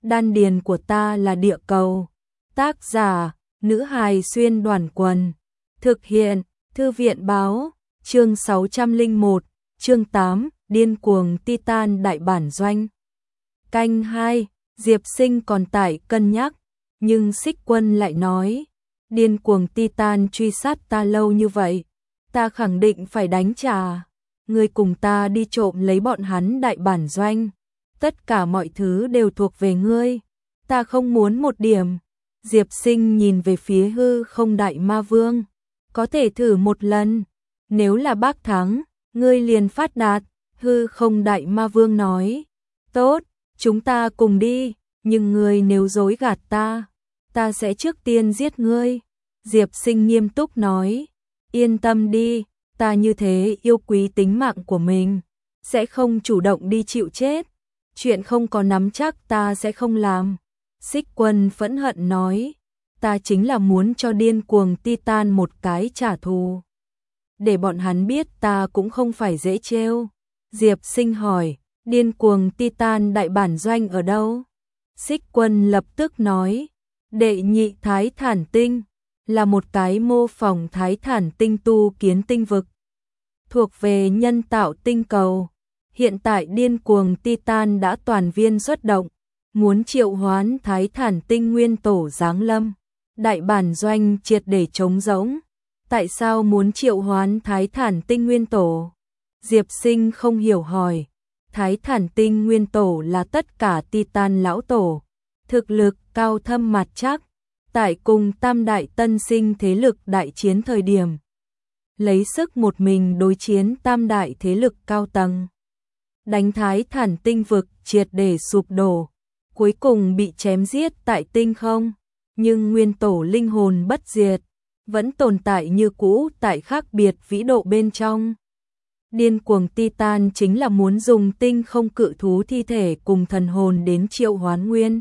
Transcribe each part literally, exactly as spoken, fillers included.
đan điền của ta là địa cầu. Tác giả, nữ hài xuyên đoàn quần. Thực hiện, thư viện báo, chương sáu trăm lẻ một, chương tám, điên cuồng Titan đại bản doanh. Canh hai, Diệp Sinh còn tại cân nhắc, nhưng Xích Quân lại nói, điên cuồng Titan truy sát ta lâu như vậy, ta khẳng định phải đánh trả. Ngươi cùng ta đi trộm lấy bọn hắn đại bản doanh, tất cả mọi thứ đều thuộc về ngươi, ta không muốn một điểm. Diệp Sinh nhìn về phía hư không đại ma vương, có thể thử một lần, nếu là bác thắng, ngươi liền phát đạt. Hư không đại ma vương nói, tốt, chúng ta cùng đi, nhưng ngươi nếu dối gạt ta, ta sẽ trước tiên giết ngươi. Diệp Sinh nghiêm túc nói, yên tâm đi, ta như thế yêu quý tính mạng của mình, sẽ không chủ động đi chịu chết, chuyện không có nắm chắc ta sẽ không làm. Xích Quân phẫn hận nói, ta chính là muốn cho điên cuồng Titan một cái trả thù, để bọn hắn biết ta cũng không phải dễ trêu. Diệp Sinh hỏi, điên cuồng Titan đại bản doanh ở đâu? Xích Quân lập tức nói, đệ nhị Thái Thản Tinh, là một cái mô phỏng Thái Thản Tinh tu kiến tinh vực, thuộc về nhân tạo tinh cầu. Hiện tại điên cuồng Titan đã toàn viên xuất động, muốn triệu hoán Thái Thản Tinh nguyên tổ giáng lâm, đại bản doanh triệt để trống rỗng. Tại sao muốn triệu hoán Thái Thản Tinh nguyên tổ? Diệp Sinh không hiểu hỏi, Thái Thản Tinh nguyên tổ là tất cả Titan lão tổ, thực lực cao thâm mặt chắc, tại cùng tam đại tân sinh thế lực đại chiến thời điểm, lấy sức một mình đối chiến tam đại thế lực cao tầng, đánh Thái Thản Tinh vực triệt để sụp đổ, cuối cùng bị chém giết tại tinh không, nhưng nguyên tổ linh hồn bất diệt, vẫn tồn tại như cũ tại khác biệt vĩ độ bên trong. Điên cuồng Titan chính là muốn dùng tinh không cự thú thi thể cùng thần hồn đến triệu hoán nguyên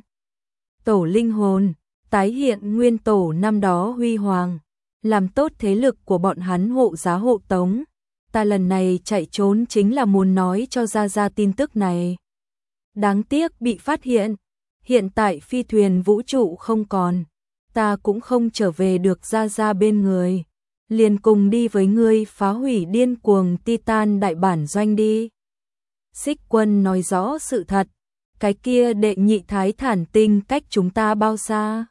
tổ linh hồn, tái hiện nguyên tổ năm đó huy hoàng, làm tốt thế lực của bọn hắn hộ giá hộ tống. Ta lần này chạy trốn chính là muốn nói cho ra ra tin tức này. Đáng tiếc bị phát hiện, hiện tại phi thuyền vũ trụ không còn, ta cũng không trở về được ra ra bên người, liền cùng đi với ngươi phá hủy điên cuồng Titan đại bản doanh đi. Xích Quân nói rõ sự thật, cái kia đệ nhị Thái Thản Tinh cách chúng ta bao xa?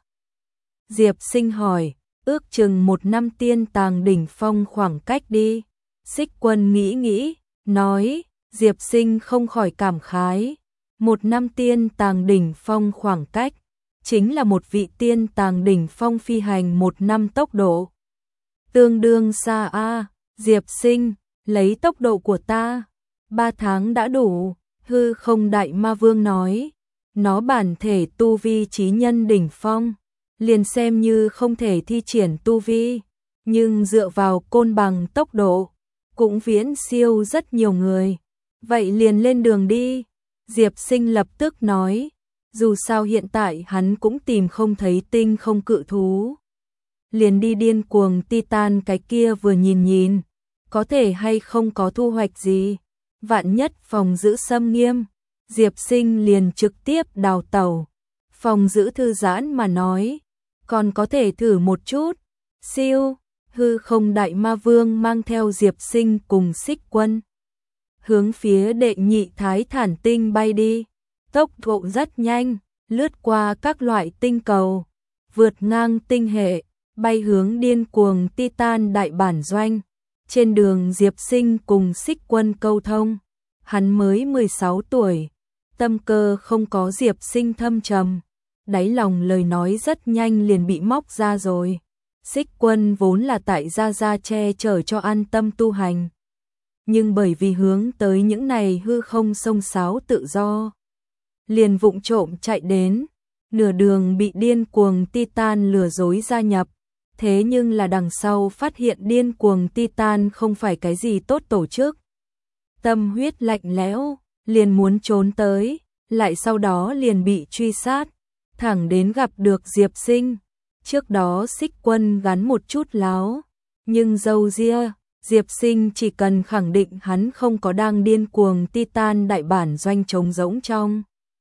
Diệp Sinh hỏi, ước chừng một năm tiên tàng đỉnh phong khoảng cách đi. Xích Quân nghĩ nghĩ, nói, Diệp Sinh không khỏi cảm khái, một năm tiên tàng đỉnh phong khoảng cách, chính là một vị tiên tàng đỉnh phong phi hành một năm tốc độ. Tương đương xa a. Diệp Sinh, lấy tốc độ của ta, ba tháng đã đủ. Hư không đại ma vương nói, nó bản thể tu vi chí nhân đỉnh phong, liền xem như không thể thi triển tu vi, nhưng dựa vào côn bằng tốc độ, cũng viễn siêu rất nhiều người. Vậy liền lên đường đi. Diệp Sinh lập tức nói, dù sao hiện tại hắn cũng tìm không thấy tinh không cự thú, liền đi điên cuồng Titan cái kia vừa nhìn nhìn, có thể hay không có thu hoạch gì, vạn nhất phòng giữ xâm nghiêm. Diệp Sinh liền trực tiếp đào tẩu. Phòng giữ thư giãn mà nói, còn có thể thử một chút. Siêu, hư không đại ma vương mang theo Diệp Sinh cùng Xích Quân, hướng phía đệ nhị Thái Thản Tinh bay đi. Tốc độ rất nhanh, lướt qua các loại tinh cầu, vượt ngang tinh hệ, bay hướng điên cuồng Titan đại bản doanh. Trên đường Diệp Sinh cùng Xích Quân câu thông, hắn mới mười sáu tuổi, tâm cơ không có Diệp Sinh thâm trầm, đáy lòng lời nói rất nhanh liền bị móc ra rồi. Xích Quân vốn là tại gia gia che chở cho an tâm tu hành, nhưng bởi vì hướng tới những này hư không xông xáo tự do, liền vụng trộm chạy đến, nửa đường bị điên cuồng Titan lừa dối gia nhập. Thế nhưng là đằng sau phát hiện điên cuồng Titan không phải cái gì tốt tổ chức, tâm huyết lạnh lẽo, liền muốn trốn tới, lại sau đó liền bị truy sát, thẳng đến gặp được Diệp Sinh. Trước đó Xích Quân gắn một chút láo, nhưng dâu ria, Diệp Sinh chỉ cần khẳng định hắn không có đang điên cuồng Titan đại bản doanh trống rỗng trong.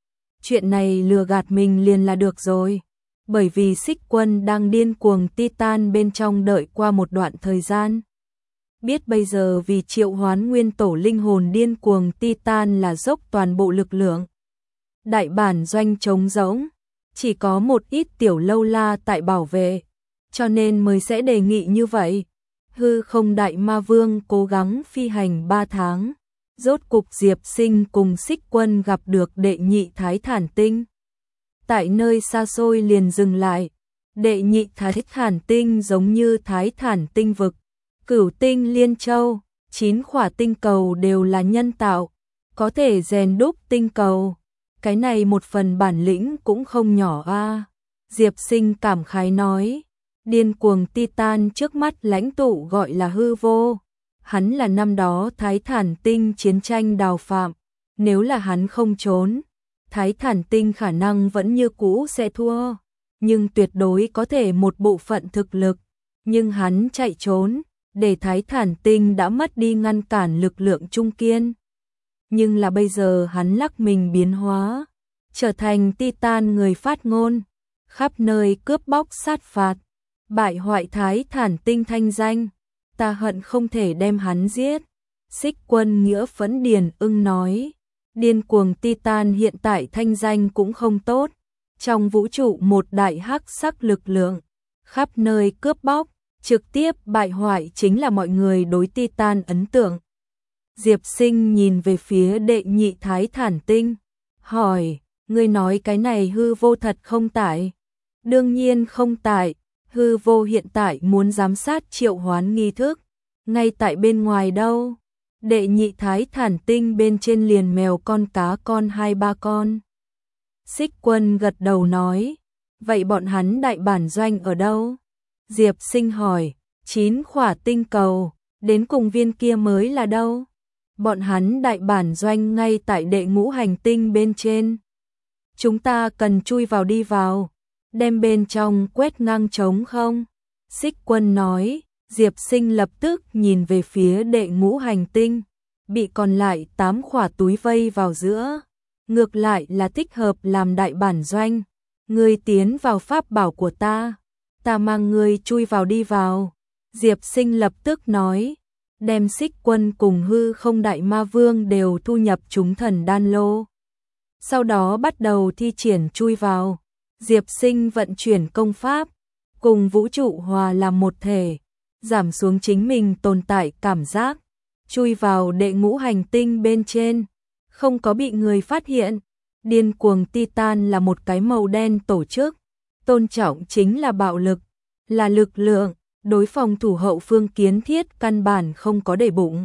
chuyện này lừa gạt mình liền là được rồi. Bởi vì Xích Quân đang điên cuồng Titan bên trong đợi qua một đoạn thời gian. Biết bây giờ vì triệu hoán nguyên tổ linh hồn điên cuồng Titan là dốc toàn bộ lực lượng. Đại bản doanh trống rỗng, chỉ có một ít tiểu lâu la tại bảo vệ, cho nên mới sẽ đề nghị như vậy. Hư không đại ma vương cố gắng phi hành ba tháng, rốt cục Diệp Sinh cùng Xích Quân gặp được đệ nhị Thái Thản Tinh. Tại nơi xa xôi liền dừng lại, đệ nhị Thái Thản Tinh giống như Thái Thản Tinh vực, Cửu Tinh Liên Châu, chín khỏa tinh cầu đều là nhân tạo, có thể rèn đúc tinh cầu. Cái này một phần bản lĩnh cũng không nhỏ a. Diệp Sinh cảm khái nói, điên cuồng Titan trước mắt lãnh tụ gọi là hư vô. Hắn là năm đó Thái Thản Tinh chiến tranh đào phạm, nếu là hắn không trốn, Thái Thản Tinh khả năng vẫn như cũ sẽ thua, nhưng tuyệt đối có thể một bộ phận thực lực, nhưng hắn chạy trốn, để Thái Thản Tinh đã mất đi ngăn cản lực lượng trung kiên. Nhưng là bây giờ hắn lắc mình biến hóa, trở thành Titan người phát ngôn, khắp nơi cướp bóc sát phạt, bại hoại Thái Thản Tinh thanh danh, ta hận không thể đem hắn giết. Xích Quân nghĩa phẫn điền ưng nói, điên cuồng Titan hiện tại thanh danh cũng không tốt, trong vũ trụ một đại hắc sắc lực lượng, khắp nơi cướp bóc, trực tiếp bại hoại chính là mọi người đối Titan ấn tượng. Diệp Sinh nhìn về phía đệ nhị Thái Thản Tinh, hỏi, ngươi nói cái này hư vô thật không tại? Đương nhiên không tại, hư vô hiện tại muốn giám sát triệu hoán nghi thức, ngay tại bên ngoài đâu. Đệ nhị Thái Thản Tinh bên trên liền mèo con cá con hai ba con. Xích Quân gật đầu nói, vậy bọn hắn đại bản doanh ở đâu? Diệp Sinh hỏi, chín khỏa tinh cầu, đến cùng viên kia mới là đâu? Bọn hắn đại bản doanh ngay tại đệ ngũ hành tinh bên trên. Chúng ta cần chui vào đi vào, đem bên trong quét ngang trống không? Xích Quân nói. Diệp Sinh lập tức nhìn về phía đệ ngũ hành tinh, bị còn lại tám khỏa túi vây vào giữa, ngược lại là thích hợp làm đại bản doanh. Ngươi tiến vào pháp bảo của ta, ta mang ngươi chui vào đi vào. Diệp Sinh lập tức nói, đem Xích Quân cùng hư không đại ma vương đều thu nhập chúng thần đan lô. Sau đó bắt đầu thi triển chui vào. Diệp Sinh vận chuyển công pháp, cùng vũ trụ hòa làm một thể, giảm xuống chính mình tồn tại cảm giác, chui vào đệ ngũ hành tinh bên trên, không có bị người phát hiện. Điên cuồng Titan là một cái màu đen tổ chức, tôn trọng chính là bạo lực, là lực lượng, đối phòng thủ hậu phương kiến thiết căn bản không có để bụng.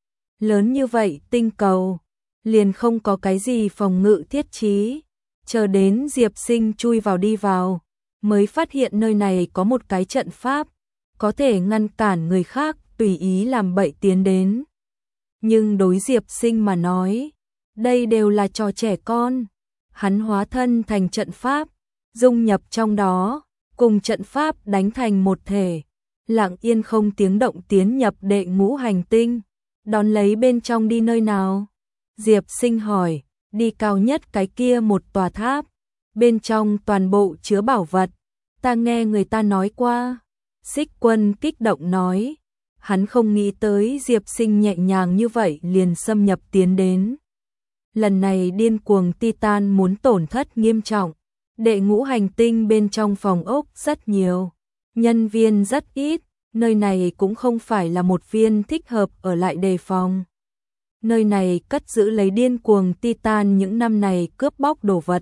Lớn như vậy tinh cầu, liền không có cái gì phòng ngự thiết trí, chờ đến Diệp Sinh chui vào đi vào, mới phát hiện nơi này có một cái trận pháp, có thể ngăn cản người khác tùy ý làm bậy tiến đến. Nhưng đối Diệp Sinh mà nói, đây đều là trò trẻ con. Hắn hóa thân thành trận pháp, dung nhập trong đó, cùng trận pháp đánh thành một thể, lặng yên không tiếng động tiến nhập đệ ngũ hành tinh. Đón lấy bên trong đi nơi nào? Diệp Sinh hỏi. Đi cao nhất cái kia một tòa tháp, bên trong toàn bộ chứa bảo vật, ta nghe người ta nói qua. Xích Quân kích động nói, hắn không nghĩ tới Diệp Sinh nhẹ nhàng như vậy liền xâm nhập tiến đến. Lần này điên cuồng Titan muốn tổn thất nghiêm trọng, đệ ngũ hành tinh bên trong phòng ốc rất nhiều, nhân viên rất ít, nơi này cũng không phải là một viên thích hợp ở lại đề phòng. Nơi này cất giữ lấy điên cuồng Titan những năm này cướp bóc đồ vật.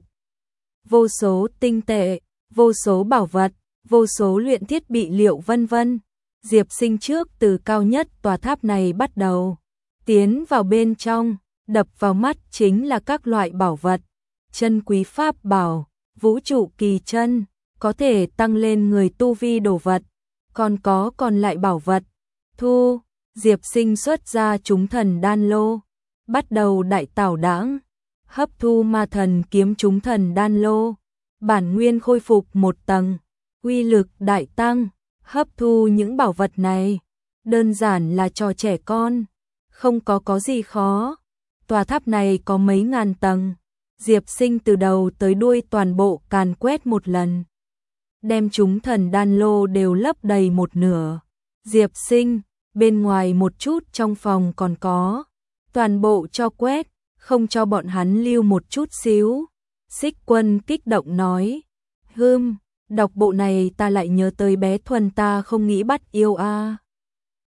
Vô số tinh tệ, vô số bảo vật, vô số luyện thiết bị liệu vân vân. Diệp Sinh trước từ cao nhất tòa tháp này bắt đầu, tiến vào bên trong, đập vào mắt chính là các loại bảo vật, chân quý pháp bảo, vũ trụ kỳ chân, có thể tăng lên người tu vi đồ vật, còn có còn lại bảo vật. Thu, Diệp Sinh xuất ra chúng thần đan lô, bắt đầu đại tảo đãng, hấp thu ma thần kiếm chúng thần đan lô, bản nguyên khôi phục một tầng, uy lực đại tăng, hấp thu những bảo vật này, đơn giản là trò trẻ con, không có có gì khó. Tòa tháp này có mấy ngàn tầng, Diệp Sinh từ đầu tới đuôi toàn bộ càn quét một lần. Đem chúng thần đan lô đều lấp đầy một nửa. Diệp Sinh, bên ngoài một chút trong phòng còn có. Toàn bộ cho quét, không cho bọn hắn lưu một chút xíu. Xích Quân kích động nói. Hừm, đọc bộ này ta lại nhớ tới bé Thuần ta không nghĩ bắt yêu a.